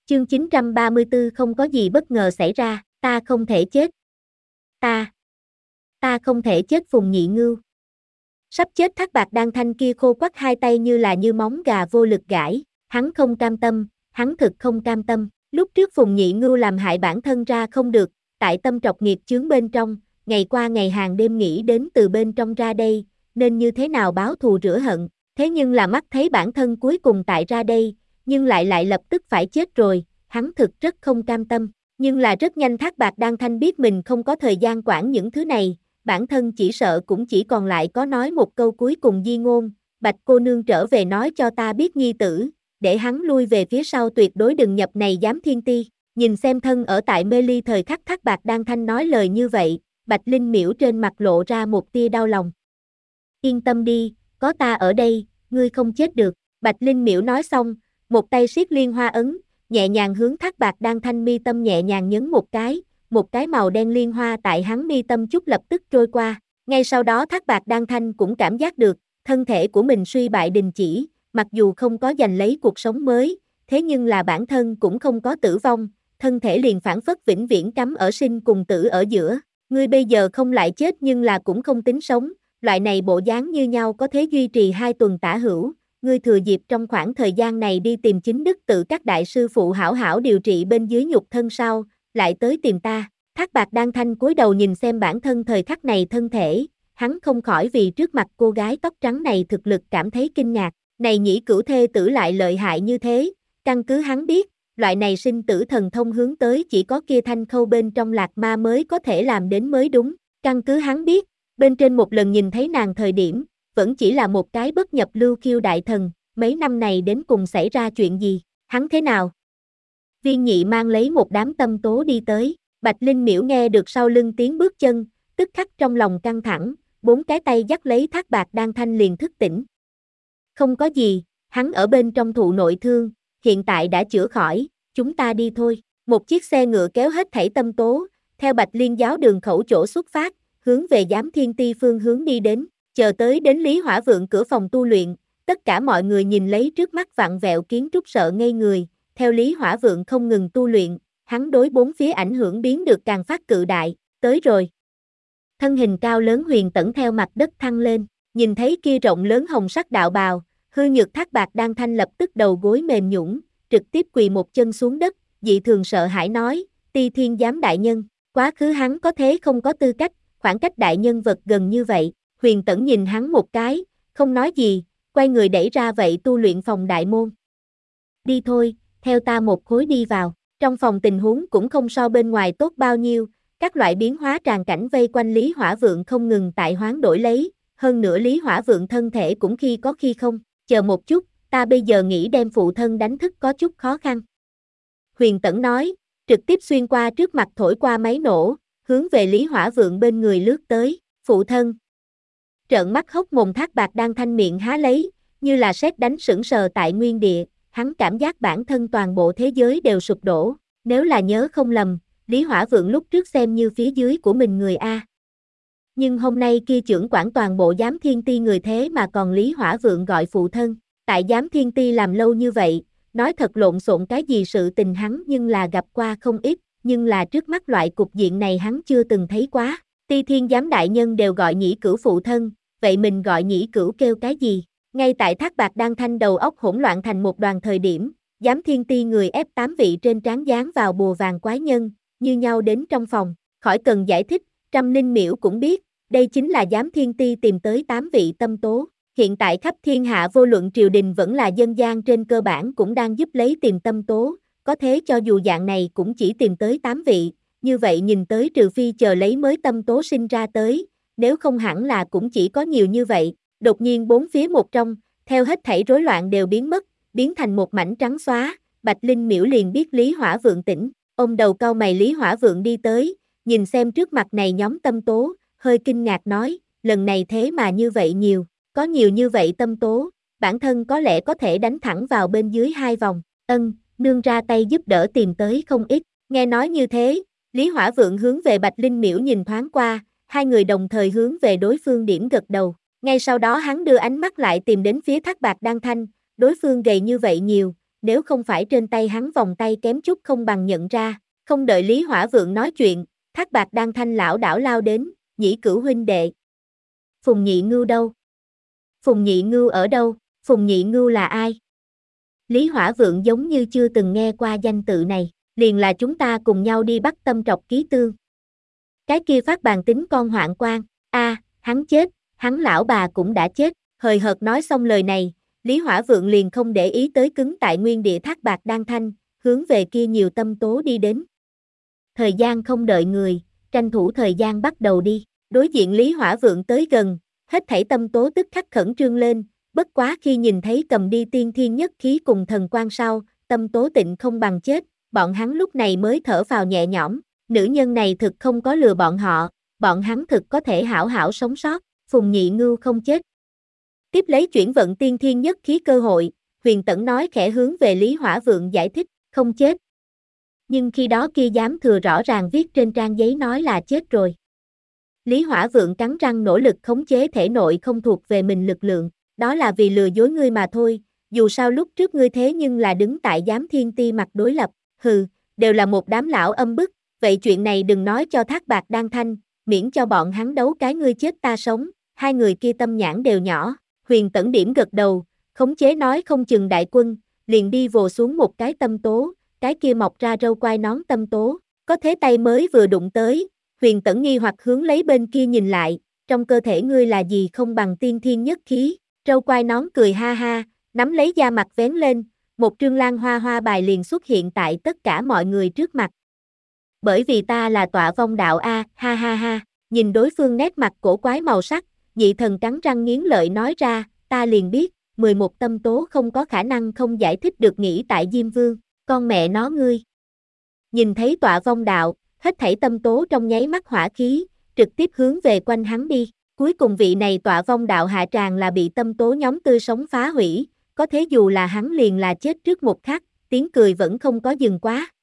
Chương 934 không có gì bất ngờ xảy ra, ta không thể chết. Ta không thể chết Phùng Nhị Ngưu. Sắp chết Thác Bạt Đan Thanh kia khô quắt hai tay như móng gà vô lực gãi, hắn không cam tâm, hắn thực không cam tâm. Lúc trước Phùng Nhị Ngưu làm hại bản thân ra không được, tại tâm trọc nghiệp chướng bên trong, ngày qua ngày hàng đêm nghĩ đến từ bên trong ra đây, nên như thế nào báo thù rửa hận, thế nhưng là mắt thấy bản thân cuối cùng tại ra đây, nhưng lại lập tức phải chết rồi, hắn thực rất không cam tâm, nhưng là rất nhanh Thác Bạt Đan Thanh biết mình không có thời gian quản những thứ này, bản thân chỉ sợ cũng chỉ còn lại có nói một câu cuối cùng di ngôn, Bạch cô nương trở về nói cho ta biết nhi tử, để hắn lui về phía sau tuyệt đối đừng nhập này giám thiên ti. Nhìn xem thân ở tại mê ly thời khắc Thác Bạt Đan Thanh nói lời như vậy, Bạch Linh Miễu trên mặt lộ ra một tia đau lòng. Yên tâm đi, có ta ở đây, ngươi không chết được. Bạch Linh Miễu nói xong, một tay siết liên hoa ấn, nhẹ nhàng hướng Thác Bạt Đan Thanh mi tâm nhẹ nhàng nhấn một cái màu đen liên hoa tại hắn mi tâm chút lập tức trôi qua. Ngay sau đó Thác Bạt Đan Thanh cũng cảm giác được, thân thể của mình suy bại đình chỉ, mặc dù không có giành lấy cuộc sống mới, thế nhưng là bản thân cũng không có tử vong, thân thể liền phảng phất vĩnh viễn cắm ở sinh cùng tử ở giữa. Ngươi bây giờ không lại chết nhưng là cũng không tính sống, loại này bộ dáng như nhau có thể duy trì 2 tuần tả hữu, ngươi thừa dịp trong khoảng thời gian này đi tìm chính đức tự các đại sư phụ hảo hảo điều trị bên dưới nhục thân sau, lại tới tìm ta. Thác Bạt Đan Thanh cúi đầu nhìn xem bản thân thời khắc này thân thể, hắn không khỏi vì trước mặt cô gái tóc trắng này thực lực cảm thấy kinh ngạc, này nhĩ cửu thê tử lại lợi hại như thế, căn cứ hắn biết, loại này sinh tử thần thông hướng tới chỉ có kia Thanh Khâu bên trong Lạc Ma mới có thể làm đến mới đúng, căn cứ hắn biết, bên trên một lần nhìn thấy nàng thời điểm, vẫn chỉ là một cái bất nhập lưu khiêu đại thần, mấy năm này đến cùng xảy ra chuyện gì, hắn thế nào? Viên Nhị mang lấy một đám tâm tố đi tới, Bạch Linh Miễu nghe được sau lưng tiếng bước chân, tức khắc trong lòng căng thẳng, 4 cái tay dắt lấy Thác Bạt Đan Thanh liền thức tỉnh. Không có gì, hắn ở bên trong thụ nội thương, hiện tại đã chữa khỏi, chúng ta đi thôi. Một chiếc xe ngựa kéo hết thảy tâm tố, theo Bạch Liên giáo đường khẩu chỗ xuất phát, hướng về giám thiên ti phương hướng đi đến, chờ tới đến Lý Hỏa Vượng cửa phòng tu luyện, tất cả mọi người nhìn lấy trước mắt vặn vẹo kiến trúc sợ ngây người, theo Lý Hỏa Vượng không ngừng tu luyện, hắn đối bốn phía ảnh hưởng biến được càng phát cự đại, tới rồi. Thân hình cao lớn Huyền Tẩn theo mặt đất thăng lên, nhìn thấy kia rộng lớn hồng sắc đạo bào, hư nhược Thác Bạt Đan Thanh lập tức đầu gối mềm nhũn, trực tiếp quỳ một chân xuống đất, dị thường sợ hãi nói, Ti Thiên giám đại nhân, quá khứ hắn có thế không có tư cách, khoảng cách đại nhân vật gần như vậy, Huyền Tẩn nhìn hắn một cái, không nói gì, quay người đẩy ra vậy tu luyện phòng đại môn. Đi thôi, theo ta một khối đi vào, trong phòng tình huống cũng không so bên ngoài tốt bao nhiêu, các loại biến hóa tràn cảnh vây quanh Lý Hỏa Vượng không ngừng tại hoán đổi lấy, hơn nữa Lý Hỏa Vượng thân thể cũng khi có khi không, chờ một chút, ta bây giờ nghĩ đem phụ thân đánh thức có chút khó khăn. Huyền Tẩn nói, trực tiếp xuyên qua trước mặt thổi qua máy nổ, hướng về Lý Hỏa Vượng bên người lướt tới, phụ thân. Trợn mắt hốc mồm Thác Bạt Đan Thanh miệng há lấy, như là sét đánh sững sờ tại nguyên địa, hắn cảm giác bản thân toàn bộ thế giới đều sụp đổ, nếu là nhớ không lầm, Lý Hỏa Vượng lúc trước xem như phía dưới của mình người A. Nhưng hôm nay kia trưởng quản toàn bộ giám thiên ti người thế mà còn Lý Hỏa Vượng gọi phụ thân, tại giám thiên ti làm lâu như vậy, nói thật lộn xộn cái gì sự tình hắn nhưng là gặp qua không ít, nhưng là trước mắt loại cục diện này hắn chưa từng thấy quá, Ti Thiên giám đại nhân đều gọi nhĩ cửu phụ thân, vậy mình gọi nhĩ cửu kêu cái gì? Ngay tại Thác Bạt Đan Thanh đầu óc hỗn loạn thành một đoàn thời điểm, giám thiên ti người ép 8 vị trên trán dán vào bùa vàng quái nhân, như nhau đến trong phòng, khỏi cần giải thích, Trăm Linh Miễu cũng biết, đây chính là giám thiên ti tìm tới 8 vị tâm tố, hiện tại khắp thiên hạ vô luận triều đình vẫn là dân gian trên cơ bản cũng đang giúp lấy tìm tâm tố, có thế cho dù dạng này cũng chỉ tìm tới 8 vị, như vậy nhìn tới trừ phi chờ lấy mới tâm tố sinh ra tới, nếu không hẳn là cũng chỉ có nhiều như vậy, đột nhiên bốn phía một trong, theo hết thảy rối loạn đều biến mất, biến thành một mảnh trắng xóa, Bạch Linh Miễu liền biết Lý Hỏa Vượng tỉnh, ông đầu cau mày Lý Hỏa Vượng đi tới, nhìn xem trước mặt này nhóm tâm tố, hơi kinh ngạc nói, lần này thế mà như vậy nhiều, có nhiều như vậy tâm tố, bản thân có lẽ có thể đánh thẳng vào bên dưới 2 vòng, nương ra tay giúp đỡ tìm tới không ít, nghe nói như thế, Lý Hỏa Vượng hướng về Bạch Linh Miễu nhìn thoáng qua, hai người đồng thời hướng về đối phương điểm gật đầu. Ngay sau đó hắn đưa ánh mắt lại tìm đến phía Thác Bạt Đan Thanh, đối phương gầy như vậy nhiều, nếu không phải trên tay hắn vòng tay kém chút không bằng nhận ra, không đợi Lý Hỏa Vượng nói chuyện, Thác Bạt Đan Thanh lão đảo lao đến, Nhĩ Cửu huynh đệ. Phùng Nhị Ngưu đâu? Phùng Nhị Ngưu ở đâu? Phùng Nhị Ngưu là ai? Lý Hỏa Vượng giống như chưa từng nghe qua danh tự này, liền là chúng ta cùng nhau đi bắt Tâm Trọc Ký Tương. Cái kia phát bàn tính con hoạn quan, hắn chết, hắn lão bà cũng đã chết, hời hợt nói xong lời này, Lý Hỏa Vượng liền không để ý tới cứng tại nguyên địa Thác Bạt Đan Thanh, hướng về kia nhiều tâm tố đi đến. Thời gian không đợi người, tranh thủ thời gian bắt đầu đi, đối diện Lý Hỏa Vượng tới gần, hết thảy tâm tố tức khắc khẩn trương lên, bất quá khi nhìn thấy cầm đi tiên thiên nhất khí cùng thần quan sau, tâm tố tịnh không bằng chết, bọn hắn lúc này mới thở vào nhẹ nhõm, nữ nhân này thực không có lừa bọn hắn thực có thể hảo hảo sống sót, Phùng Nhị Ngưu không chết. Tiếp lấy chuyển vận tiên thiên nhất khí cơ hội, Huyền Tẫn nói khẽ hướng về Lý Hỏa Vượng giải thích, không chết. Nhưng khi đó kia dám thừa rõ ràng viết trên trang giấy nói là chết rồi. Lý Hỏa Vượng cắn răng nỗ lực khống chế thể nội không thuộc về mình lực lượng, đó là vì lừa dối ngươi mà thôi, dù sao lúc trước ngươi thế nhưng là đứng tại giám thiên ti mặt đối lập, đều là một đám lão âm bức, vậy chuyện này đừng nói cho Thác Bạt Đan Thanh, miễn cho bọn hắn đấu cái ngươi chết ta sống, hai người kia tâm nhãn đều nhỏ, Huyền Tẫn điểm gật đầu, khống chế nói không chừng đại quân, liền đi vồ xuống một cái tâm tố, cái kia mọc ra râu quai nón tâm tố, có thế tay mới vừa đụng tới, Huyền Tẫn nghi hoặc hướng lấy bên kia nhìn lại, trong cơ thể ngươi là gì không bằng tiên thiên nhất khí, râu quai nón cười ha ha, nắm lấy da mặt vén lên, một trương lan hoa hoa bài liền xuất hiện tại tất cả mọi người trước mặt. Bởi vì ta là Tọa Vong Đạo a, ha ha ha, nhìn đối phương nét mặt cổ quái màu sắc, Nhị Thần cắn răng nghiến lợi nói ra, ta liền biết, 11 tâm tố không có khả năng không giải thích được nghĩ tại Diêm Vương, con mẹ nó ngươi. Nhìn thấy Tọa Vong Đạo, hết thảy tâm tố trong nháy mắt hỏa khí, trực tiếp hướng về quanh hắn đi, cuối cùng vị này Tọa Vong Đạo hạ tràng là bị tâm tố nhóm tươi sống phá hủy, có thế dù là hắn liền là chết trước một khắc, tiếng cười vẫn không có dừng quá.